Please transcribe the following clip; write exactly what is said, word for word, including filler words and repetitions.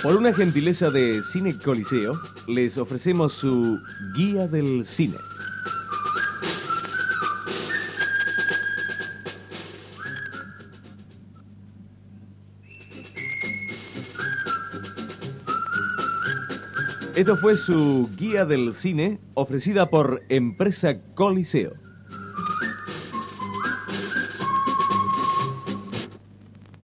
Por una gentileza de Cine Coliseo, les ofrecemos su Guía del Cine. Esto fue su Guía del Cine, ofrecida por Empresa Coliseo.